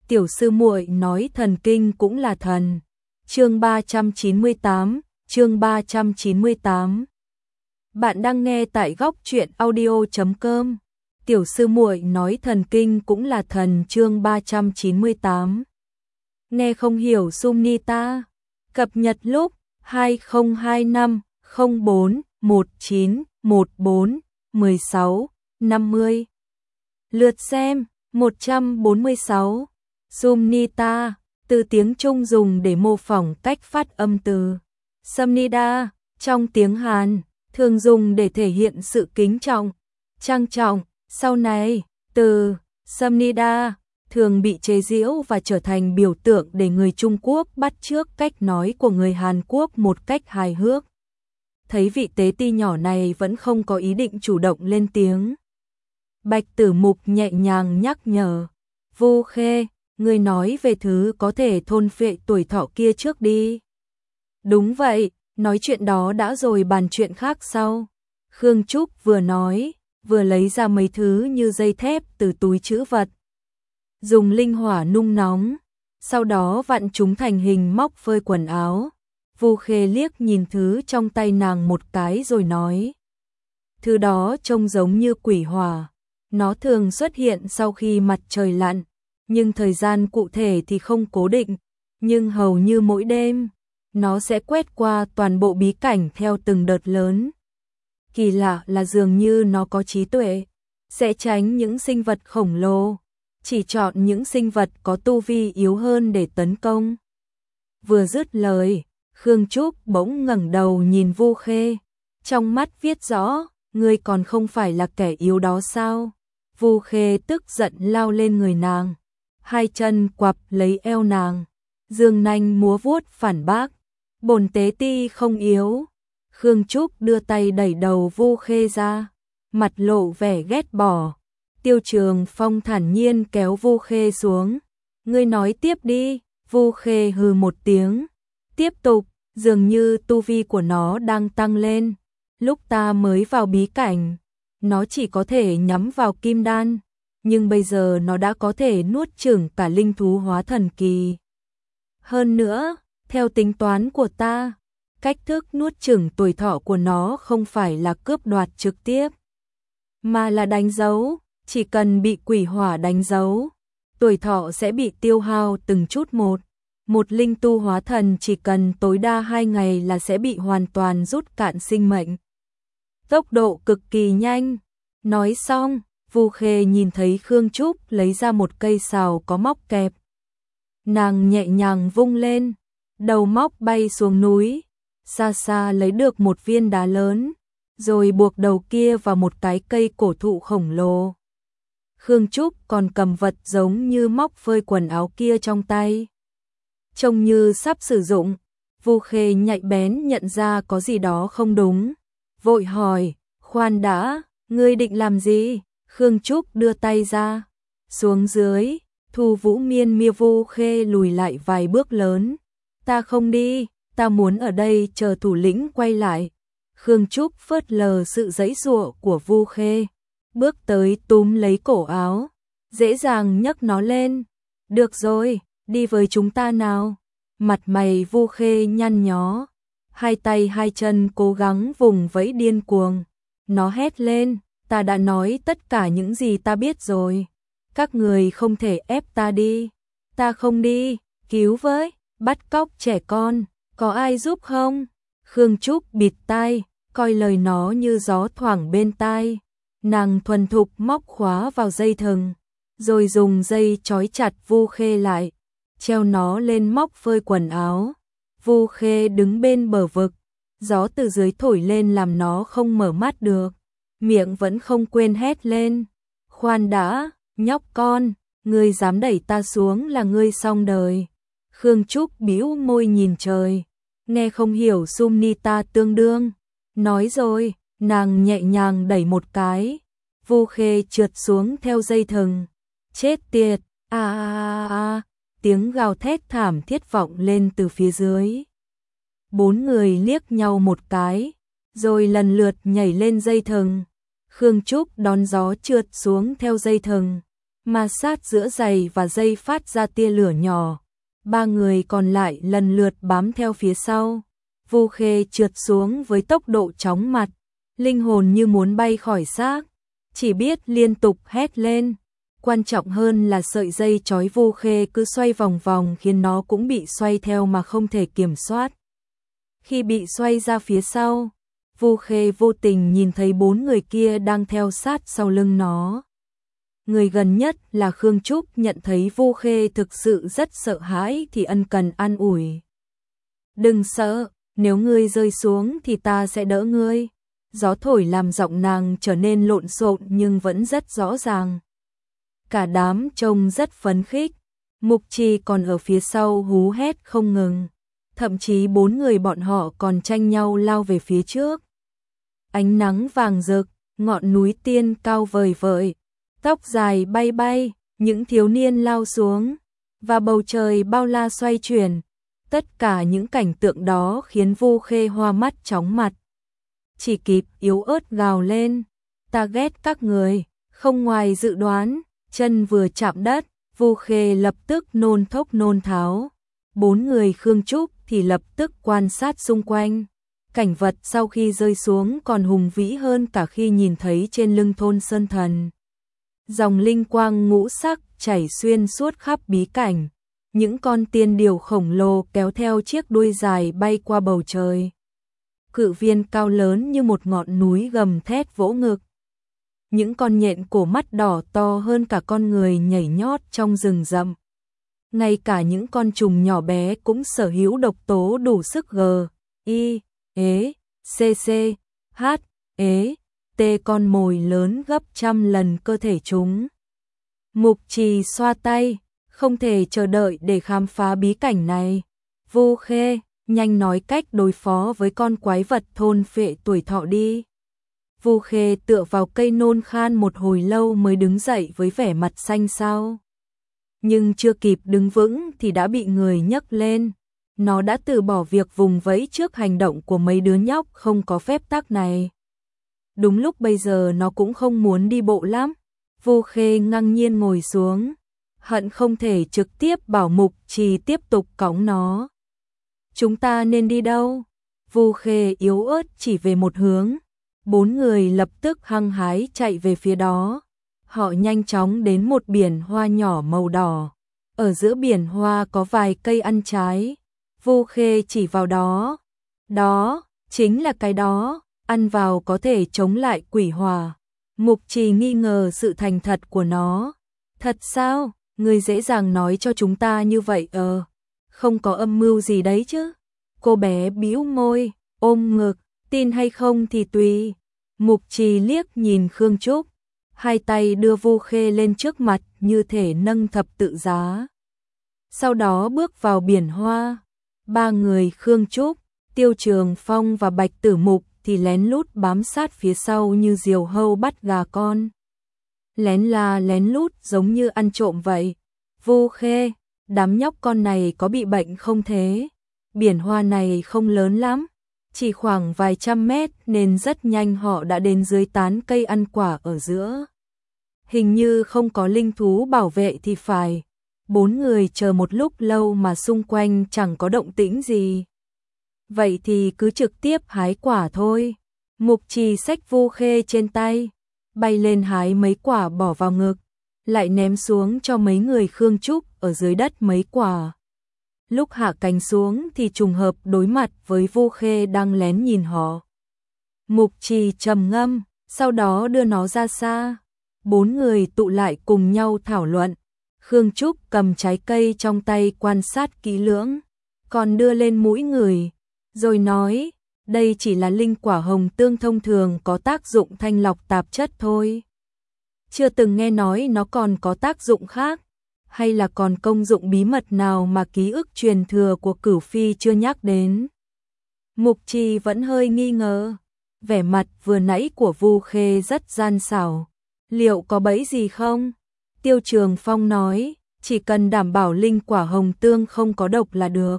tiểu sư muội nói thần kinh cũng là thần. Chương 398, chương 398. Bạn đang nghe tại góc truyện audio.com. Tiểu sư muội nói thần kinh cũng là thần, chương 398. Nghe không hiểu Sumnita. Cập nhật lúc 2025-04-19-14-16-50. Lượt xem 146. Sumnita, từ tiếng Trung dùng để mô phỏng cách phát âm từ Sumnida trong tiếng Hàn, thường dùng để thể hiện sự kính trọng, trang trọng. Sau này, từ Sumnida thường bị chế giễu và trở thành biểu tượng để người Trung Quốc bắt chước cách nói của người Hàn Quốc một cách hài hước. Thấy vị tế ti nhỏ này vẫn không có ý định chủ động lên tiếng, Bạch Tử Mục nhẹ nhàng nhắc nhở, Vu Khê, ngươi nói về thứ có thể thôn phệ tuổi thọ kia trước đi. Đúng vậy, nói chuyện đó đã rồi bàn chuyện khác sau. Khương Trúc vừa nói, vừa lấy ra mấy thứ như dây thép từ túi trữ vật. Dùng linh hỏa nung nóng, sau đó vặn chúng thành hình móc phơi quần áo. Vu Khê liếc nhìn thứ trong tay nàng một cái rồi nói, thứ đó trông giống như quỷ hỏa. Nó thường xuất hiện sau khi mặt trời lặn, nhưng thời gian cụ thể thì không cố định, nhưng hầu như mỗi đêm, nó sẽ quét qua toàn bộ bí cảnh theo từng đợt lớn. Kỳ lạ là dường như nó có trí tuệ, sẽ tránh những sinh vật khổng lồ, chỉ chọn những sinh vật có tu vi yếu hơn để tấn công. Vừa dứt lời, Khương Trúc bỗng ngẩng đầu nhìn Vu Khê, trong mắt viết rõ, ngươi còn không phải là kẻ yếu đó sao? Vu Khê tức giận lao lên người nàng, hai chân quặp lấy eo nàng, dương nanh múa vuốt phản bác, bổn tế ti không yếu. Khương Trúc đưa tay đẩy đầu Vu Khê ra, mặt lộ vẻ ghét bỏ. Tiêu Trường Phong thản nhiên kéo Vu Khê xuống, ngươi nói tiếp đi. Vu Khê hừ một tiếng, tiếp tục, dường như tu vi của nó đang tăng lên. Lúc ta mới vào bí cảnh, nó chỉ có thể nhắm vào kim đan, nhưng bây giờ nó đã có thể nuốt chửng cả linh thú hóa thần kỳ. Hơn nữa, theo tính toán của ta, cách thức nuốt chửng tuổi thọ của nó không phải là cướp đoạt trực tiếp, mà là đánh dấu. Chỉ cần bị quỷ hỏa đánh dấu, tuổi thọ sẽ bị tiêu hao từng chút một. Một linh tu hóa thần chỉ cần tối đa 2 ngày là sẽ bị hoàn toàn rút cạn sinh mệnh. Tốc độ cực kỳ nhanh. Nói xong, Vu Khê nhìn thấy Khương Trúc lấy ra một cây sào có móc kẹp. Nàng nhẹ nhàng vung lên, đầu móc bay xuống núi, xa xa lấy được một viên đá lớn, rồi buộc đầu kia vào một cái cây cổ thụ khổng lồ. Khương Trúc còn cầm vật giống như móc phơi quần áo kia trong tay, trông như sắp sử dụng. Vu Khê nhạy bén nhận ra có gì đó không đúng, vội hỏi, khoan đã, ngươi định làm gì? Khương Trúc đưa tay ra, xuống dưới, Thu Vũ Miên mia Vu Khê lùi lại vài bước lớn. Ta không đi, ta muốn ở đây chờ thủ lĩnh quay lại. Khương Trúc phớt lờ sự giãy giụa của Vu Khê, bước tới túm lấy cổ áo, dễ dàng nhấc nó lên. Được rồi, đi với chúng ta nào. Mặt mày Vu Khê nhăn nhó, hai tay hai chân cố gắng vùng vẫy điên cuồng. Nó hét lên, ta đã nói tất cả những gì ta biết rồi. Các người không thể ép ta đi. Ta không đi, cứu với, bắt cóc trẻ con, có ai giúp không? Khương Trúc bịt tai, coi lời nó như gió thoảng bên tai. Nàng thuần thục móc khóa vào dây thừng, rồi dùng dây trói chặt Vu Khê lại, treo nó lên móc phơi quần áo. Vu Khê đứng bên bờ vực, gió từ dưới thổi lên làm nó không mở mắt được, miệng vẫn không quên hét lên, khoan đã, nhóc con, ngươi dám đẩy ta xuống là ngươi xong đời. Khương Trúc bĩu môi nhìn trời, nghe không hiểu Sumnita tương đương. Nói rồi, nàng nhẹ nhàng đẩy một cái, Vu Khê trượt xuống theo dây thừng. Chết tiệt, tiếng gào thét thảm thiết vọng lên từ phía dưới. 4 người liếc nhau một cái, rồi lần lượt nhảy lên dây thừng. Khương Trúc đón gió trượt xuống theo dây thừng, ma sát giữa giày và dây phát ra tia lửa nhỏ. Ba người còn lại lần lượt bám theo phía sau. Vu Khê trượt xuống với tốc độ chóng mặt, linh hồn như muốn bay khỏi xác, chỉ biết liên tục hét lên. Quan trọng hơn là sợi dây trói Vu Khê cứ xoay vòng vòng khiến nó cũng bị xoay theo mà không thể kiểm soát. Khi bị xoay ra phía sau, Vu Khê vô tình nhìn thấy 4 người kia đang theo sát sau lưng nó. Người gần nhất là Khương Trúc nhận thấy Vu Khê thực sự rất sợ hãi thì ân cần an ủi. Đừng sợ, nếu ngươi rơi xuống thì ta sẽ đỡ ngươi. Gió thổi làm giọng nàng trở nên lộn xộn nhưng vẫn rất rõ ràng. Cả đám trông rất phấn khích, Mục Trì còn ở phía sau hú hét không ngừng. Thậm chí 4 người bọn họ còn tranh nhau lao về phía trước. Ánh nắng vàng rực, ngọn núi tiên cao vời vợi, tóc dài bay bay, những thiếu niên lao xuống, và bầu trời bao la xoay chuyển. Tất cả những cảnh tượng đó khiến Vu Khê hoa mắt chóng mặt. Chỉ kịp yếu ớt gào lên, ta ghét các người, không ngoài dự đoán, chân vừa chạm đất, Vu Khê lập tức nôn thốc nôn tháo. 4 người Khương Trúc thì lập tức quan sát xung quanh. Cảnh vật sau khi rơi xuống còn hùng vĩ hơn cả khi nhìn thấy trên lưng thôn Sơn Thần. Dòng linh quang ngũ sắc chảy xuyên suốt khắp bí cảnh. Những con tiên điểu khổng lồ kéo theo chiếc đuôi dài bay qua bầu trời. Cự viên cao lớn như một ngọn núi gầm thét vỗ ngực. Những con nhện cổ mắt đỏ to hơn cả con người nhảy nhót trong rừng rậm. Ngay cả những con trùng nhỏ bé cũng sở hữu độc tố đủ sức G, I, E, C, C, H, E, T con mồi lớn gấp trăm lần cơ thể chúng. Mục Trì xoa tay, không thể chờ đợi để khám phá bí cảnh này. Vu Khê, nhanh nói cách đối phó với con quái vật thôn phệ tuổi thọ đi. Vu Khê tựa vào cây nôn khan một hồi lâu mới đứng dậy với vẻ mặt xanh xao. Nhưng chưa kịp đứng vững thì đã bị người nhấc lên. Nó đã từ bỏ việc vùng vẫy trước hành động của mấy đứa nhóc không có phép tắc này. Đúng lúc bây giờ nó cũng không muốn đi bộ lắm. Vu Khê ngang nhiên ngồi xuống, hận không thể trực tiếp bảo Mục Trì tiếp tục cõng nó. Chúng ta nên đi đâu? Vu Khê yếu ớt chỉ về một hướng. 4 người lập tức hăng hái chạy về phía đó. Họ nhanh chóng đến một biển hoa nhỏ màu đỏ. Ở giữa biển hoa có vài cây ăn trái. Vu Khê chỉ vào đó. Đó, chính là cái đó, ăn vào có thể chống lại quỷ hỏa. Mục Trì nghi ngờ sự thành thật của nó. Thật sao? Người dễ dàng nói cho chúng ta như vậy không có âm mưu gì đấy chứ? Cô bé bĩu môi, ôm ngực, tin hay không thì tùy. Mục Trì liếc nhìn Khương Trúc, hai tay đưa Vu Khê lên trước mặt như thể nâng thập tự giá. Sau đó bước vào biển hoa. 3 người Khương Trúc, Tiêu Trường Phong và Bạch Tử Mục thì lén lút bám sát phía sau như diều hâu bắt gà con. Lén la lén lút giống như ăn trộm vậy. Vu Khê, đám nhóc con này có bị bệnh không thế? Biển hoa này không lớn lắm, chỉ khoảng vài trăm mét nên rất nhanh họ đã đến dưới tán cây ăn quả ở giữa. Hình như không có linh thú bảo vệ thì phải. 4 người chờ một lúc lâu mà xung quanh chẳng có động tĩnh gì. Vậy thì cứ trực tiếp hái quả thôi. Mục Trì xách Vu Khê trên tay, bay lên hái mấy quả bỏ vào ngực, lại ném xuống cho mấy người Khương Trúc ở dưới đất mấy quả. Lúc hạ cánh xuống thì trùng hợp đối mặt với Vu Khê đang lén nhìn họ. Mục Trì trầm ngâm, sau đó đưa nó ra xa. 4 người tụ lại cùng nhau thảo luận. Khương Trúc cầm trái cây trong tay quan sát kỹ lưỡng, còn đưa lên mũi người, rồi nói, đây chỉ là linh quả hồng tương thông thường có tác dụng thanh lọc tạp chất thôi. Chưa từng nghe nói nó còn có tác dụng khác, hay là còn công dụng bí mật nào mà ký ức truyền thừa của Cửu Phi chưa nhắc đến. Mục Trì vẫn hơi nghi ngờ, vẻ mặt vừa nãy của Vu Khê rất gian xảo, liệu có bẫy gì không? Tiêu Trường Phong nói, chỉ cần đảm bảo linh quả hồng tương không có độc là được.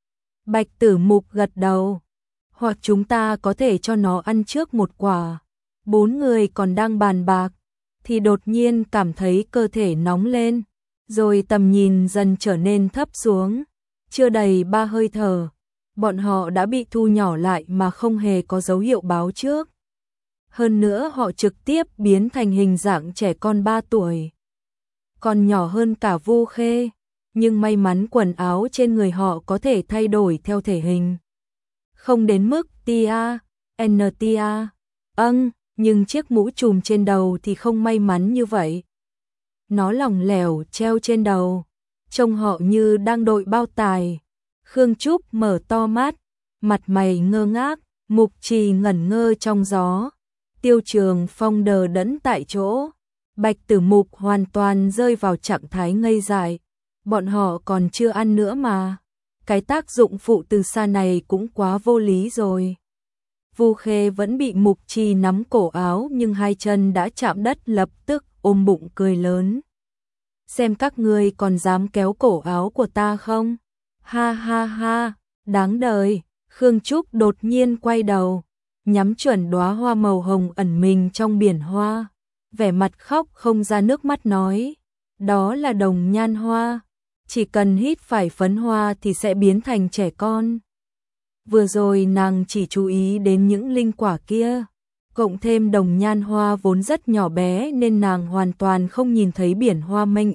Bạch Tử Mục gật đầu, hoặc chúng ta có thể cho nó ăn trước một quả. 4 người còn đang bàn bạc, thì đột nhiên cảm thấy cơ thể nóng lên, rồi tầm nhìn dần trở nên thấp xuống. Chưa đầy 3 hơi thở, bọn họ đã bị thu nhỏ lại mà không hề có dấu hiệu báo trước. Hơn nữa họ trực tiếp biến thành hình dạng trẻ con 3 tuổi. Còn nhỏ hơn cả Vu Khê, nhưng may mắn quần áo trên người họ có thể thay đổi theo thể hình. Không đến mức tia, NTA, nhưng chiếc mũ trùm trên đầu thì không may mắn như vậy. Nó lỏng lẻo treo trên đầu, trông họ như đang đội bao tải. Khương Trúc mở to mắt, mặt mày ngơ ngác, Mục Trì ngẩn ngơ trong gió. Tiêu Trường Phong đờ đẫn tại chỗ. Bạch Tử Mục hoàn toàn rơi vào trạng thái ngây dại. Bọn họ còn chưa ăn nữa mà. Cái tác dụng phụ từ xa này cũng quá vô lý rồi. Vu Khê vẫn bị Mục Trì nắm cổ áo nhưng hai chân đã chạm đất, lập tức ôm bụng cười lớn. Xem các ngươi còn dám kéo cổ áo của ta không? Ha ha ha, đáng đời. Khương Trúc đột nhiên quay đầu, nhắm chuẩn đóa hoa màu hồng ẩn mình trong biển hoa. Vẻ mặt khóc không ra nước mắt nói, đó là đồng nhan hoa. Chỉ cần hít phải phấn hoa thì sẽ biến thành trẻ con. Vừa rồi nàng chỉ chú ý đến những linh quả kia, cộng thêm đồng nhan hoa vốn rất nhỏ bé nên nàng hoàn toàn không nhìn thấy biển hoa mênh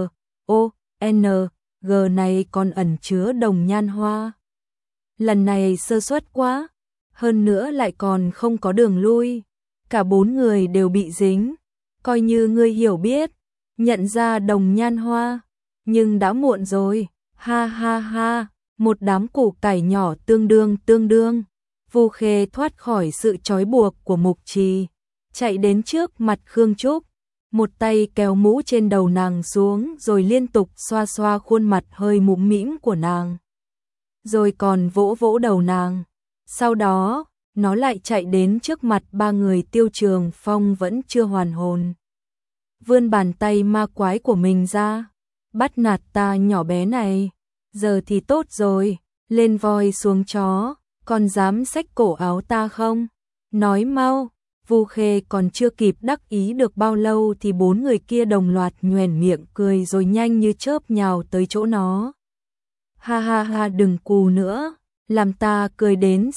MONG này còn ẩn chứa đồng nhan hoa. Lần này sơ suất quá, hơn nữa lại còn không có đường lui, cả 4 người đều bị dính. Coi như ngươi hiểu biết, nhận ra đồng nhan hoa, nhưng đã muộn rồi. Ha ha ha, một đám củ cải nhỏ tương đương. Vu Khê thoát khỏi sự trói buộc của Mục Trì, chạy đến trước mặt Khương Trúc, một tay kéo mũ trên đầu nàng xuống rồi liên tục xoa xoa khuôn mặt hơi mũm mĩm của nàng. Rồi còn vỗ vỗ đầu nàng. Sau đó, nó lại chạy đến trước mặt 3 người. Tiêu Trường Phong vẫn chưa hoàn hồn. Vươn bàn tay ma quái của mình ra. Bắt nạt ta nhỏ bé này. Giờ thì tốt rồi, lên voi xuống chó, còn dám xách cổ áo ta không? Nói mau. Vu Khê còn chưa kịp đắc ý được bao lâu thì 4 người kia đồng loạt nhoẻn miệng cười rồi nhanh như chớp nhào tới chỗ nó. Ha ha ha, đừng cù nữa, làm ta cười đến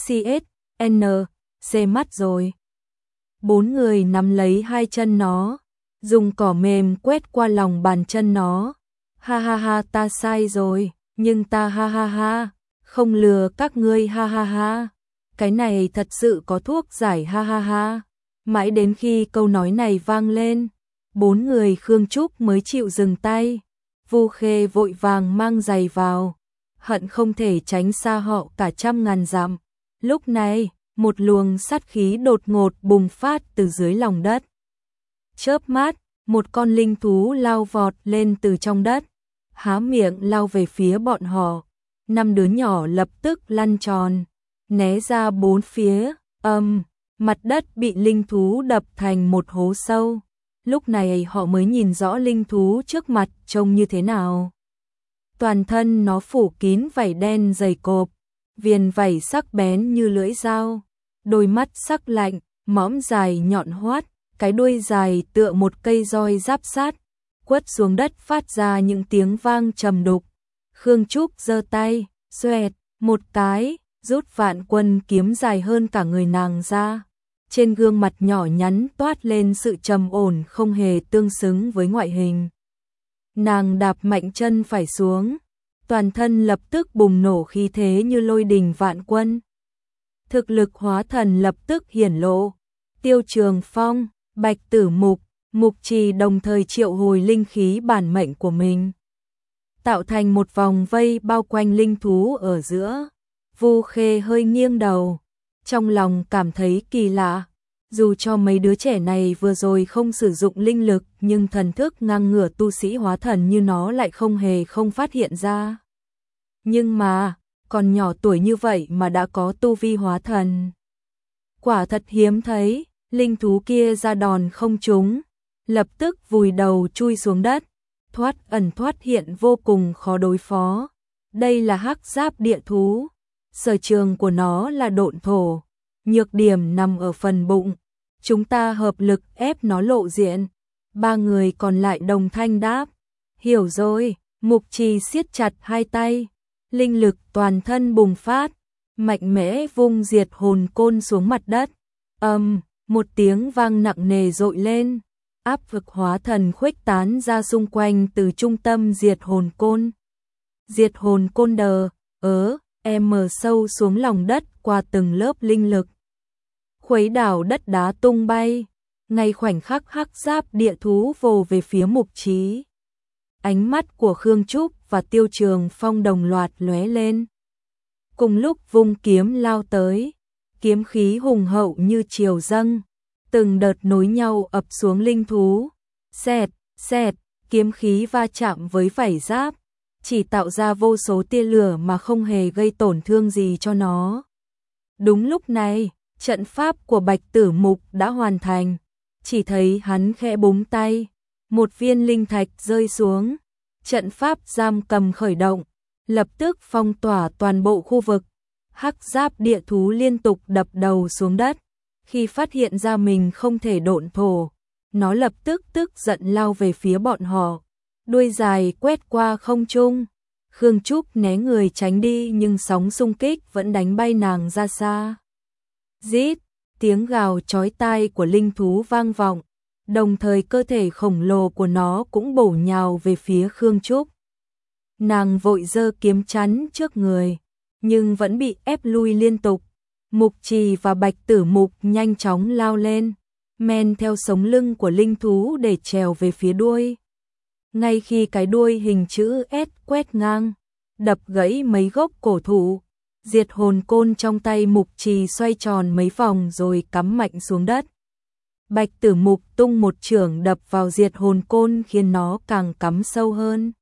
CSNC mắt rồi. 4 người nắm lấy hai chân nó, dùng cỏ mềm quét qua lòng bàn chân nó. Ha ha ha, ta sai rồi, nhưng ta ha ha ha, không lừa các ngươi ha ha ha. Cái này thật sự có thuốc giải ha ha ha. Mãi đến khi câu nói này vang lên, 4 người Khương Trúc mới chịu dừng tay. Vu Khê vội vàng mang giày vào, hận không thể tránh xa họ cả 100.000 dặm. Lúc này, một luồng sát khí đột ngột bùng phát từ dưới lòng đất. Chớp mắt, một con linh thú lao vọt lên từ trong đất, há miệng lao về phía bọn họ. 5 đứa nhỏ lập tức lăn tròn, né ra 4 phía. Mặt đất bị linh thú đập thành một hố sâu. Lúc này họ mới nhìn rõ linh thú trước mặt trông như thế nào. Toàn thân nó phủ kín vảy đen dày cộp, viền vảy sắc bén như lưỡi dao, đôi mắt sắc lạnh, mõm dài nhọn hoắt, cái đuôi dài tựa một cây roi giáp sát, quất xuống đất phát ra những tiếng vang trầm đục. Khương Trúc giơ tay, xoẹt một cái, rút Vạn Quân kiếm dài hơn cả người nàng ra. Trên gương mặt nhỏ nhắn toát lên sự trầm ổn không hề tương xứng với ngoại hình. Nàng đạp mạnh chân phải xuống, toàn thân lập tức bùng nổ khí thế như lôi đình vạn quân. Thực lực hóa thần lập tức hiển lộ. Tiêu Trường Phong, Bạch Tử Mục, Mục Trì đồng thời triệu hồi linh khí bản mệnh của mình, tạo thành một vòng vây bao quanh linh thú ở giữa. Vu Khê hơi nghiêng đầu, trong lòng cảm thấy kỳ lạ. Dù cho mấy đứa trẻ này vừa rồi không sử dụng linh lực, nhưng thần thức ngang ngửa tu sĩ hóa thần như nó lại không phát hiện ra. Nhưng mà, còn nhỏ tuổi như vậy mà đã có tu vi hóa thần. Quả thật hiếm thấy. Linh thú kia ra đòn không trúng, lập tức vùi đầu chui xuống đất, thoát ẩn thoát hiện vô cùng khó đối phó. Đây là hắc giáp địa thú, sở trường của nó là độn thổ, nhược điểm nằm ở phần bụng. Chúng ta hợp lực ép nó lộ diện, Ba người còn lại đồng thanh đáp. Hiểu rồi, Mục Trì siết chặt hai tay, linh lực toàn thân bùng phát, mạnh mẽ vung diệt hồn côn xuống mặt đất. Một tiếng vang nặng nề dội lên, áp lực hóa thần khuếch tán ra xung quanh từ trung tâm diệt hồn côn. Diệt hồn côn sâu xuống lòng đất qua từng lớp linh lực. Khuấy đảo đất đá tung bay, ngay khoảnh khắc hắc giáp địa thú vồ về phía Mục Trí. Ánh mắt của Khương Trúc và Tiêu Trường Phong đồng loạt lóe lên. Cùng lúc vung kiếm lao tới, kiếm khí hùng hậu như triều dâng, từng đợt nối nhau ập xuống linh thú. Xẹt, xẹt, kiếm khí va chạm với vảy giáp, chỉ tạo ra vô số tia lửa mà không hề gây tổn thương gì cho nó. Đúng lúc này, trận pháp của Bạch Tử Mục đã hoàn thành, chỉ thấy hắn khẽ búng tay, một viên linh thạch rơi xuống, trận pháp giam cầm khởi động, lập tức phong tỏa toàn bộ khu vực. Hắc giáp địa thú liên tục đập đầu xuống đất, khi phát hiện ra mình không thể độn thổ, nó lập tức tức giận lao về phía bọn họ, đuôi dài quét qua không trung. Khương Trúc né người tránh đi nhưng sóng xung kích vẫn đánh bay nàng ra xa. Rít, tiếng gào chói tai của linh thú vang vọng, đồng thời cơ thể khổng lồ của nó cũng bổ nhào về phía Khương Trúc. Nàng vội giơ kiếm chắn trước người, nhưng vẫn bị ép lui liên tục. Mục Trì và Bạch Tử Mục nhanh chóng lao lên, men theo sống lưng của linh thú để trèo về phía đuôi. Ngay khi cái đuôi hình chữ S quét ngang, đập gãy mấy gốc cổ thụ, diệt hồn côn trong tay Mục Trì xoay tròn mấy vòng rồi cắm mạnh xuống đất. Bạch Tử Mục tung một chưởng đập vào diệt hồn côn khiến nó càng cắm sâu hơn.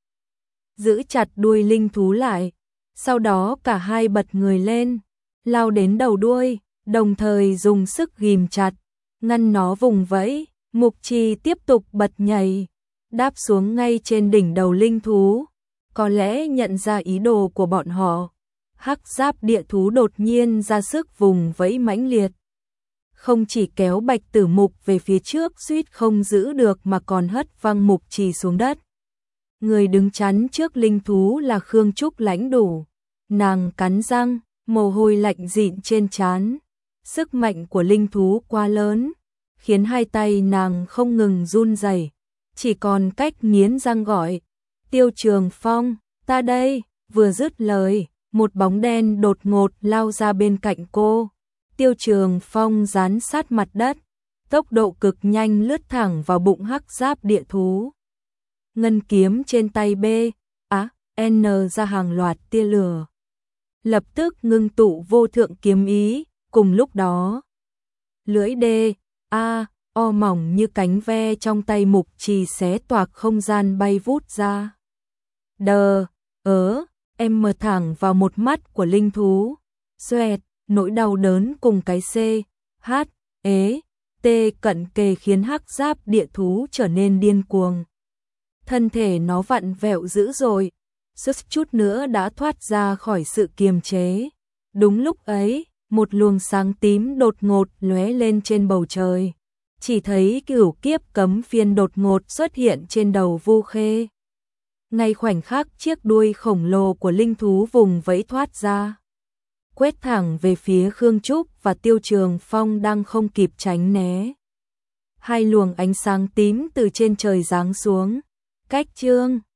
Giữ chặt đuôi linh thú lại, sau đó cả hai bật người lên, lao đến đầu đuôi, đồng thời dùng sức ghìm chặt, ngăn nó vùng vẫy. Mục Trì tiếp tục bật nhảy, đáp xuống ngay trên đỉnh đầu linh thú, có lẽ nhận ra ý đồ của bọn họ. Hắc giáp địa thú đột nhiên ra sức vùng vẫy mãnh liệt, không chỉ kéo Bạch Tử Mục về phía trước suýt không giữ được mà còn hất văng Mục Trì xuống đất. Người đứng chắn trước linh thú là Khương Trúc lãnh đủ, nàng cắn răng, mồ hôi lạnh dịn trên trán. Sức mạnh của linh thú quá lớn, khiến hai tay nàng không ngừng run rẩy, chỉ còn cách nghiến răng gọi, Tiêu Trường Phong, ta đây. Vừa dứt lời, một bóng đen đột ngột lao ra bên cạnh cô. Tiêu Trường Phong dán sát mặt đất, tốc độ cực nhanh lướt thẳng vào bụng hắc giáp địa thú. Ngân kiếm trên tay N ra hàng loạt tia lửa, lập tức ngưng tụ vô thượng kiếm ý. Cùng lúc đó, lưỡi O mỏng như cánh ve trong tay Mục Trì xé toạc không gian bay vút ra. Mở thẳng vào một mắt của linh thú. Xoẹt, nỗi đau đớn cùng cái T cận kề khiến hắc giáp địa thú trở nên điên cuồng. Thân thể nó vặn vẹo dữ dội, suýt chút nữa đã thoát ra khỏi sự kiềm chế. Đúng lúc ấy, một luồng sáng tím đột ngột lóe lên trên bầu trời. Chỉ thấy cửu kiếp cấm phiên đột ngột xuất hiện trên đầu Vu Khê. Ngay khoảnh khắc chiếc đuôi khổng lồ của linh thú vùng vẫy thoát ra, quét thẳng về phía Khương Trúc và Tiêu Trường Phong đang không kịp tránh né. Hai luồng ánh sáng tím từ trên trời giáng xuống, cách chương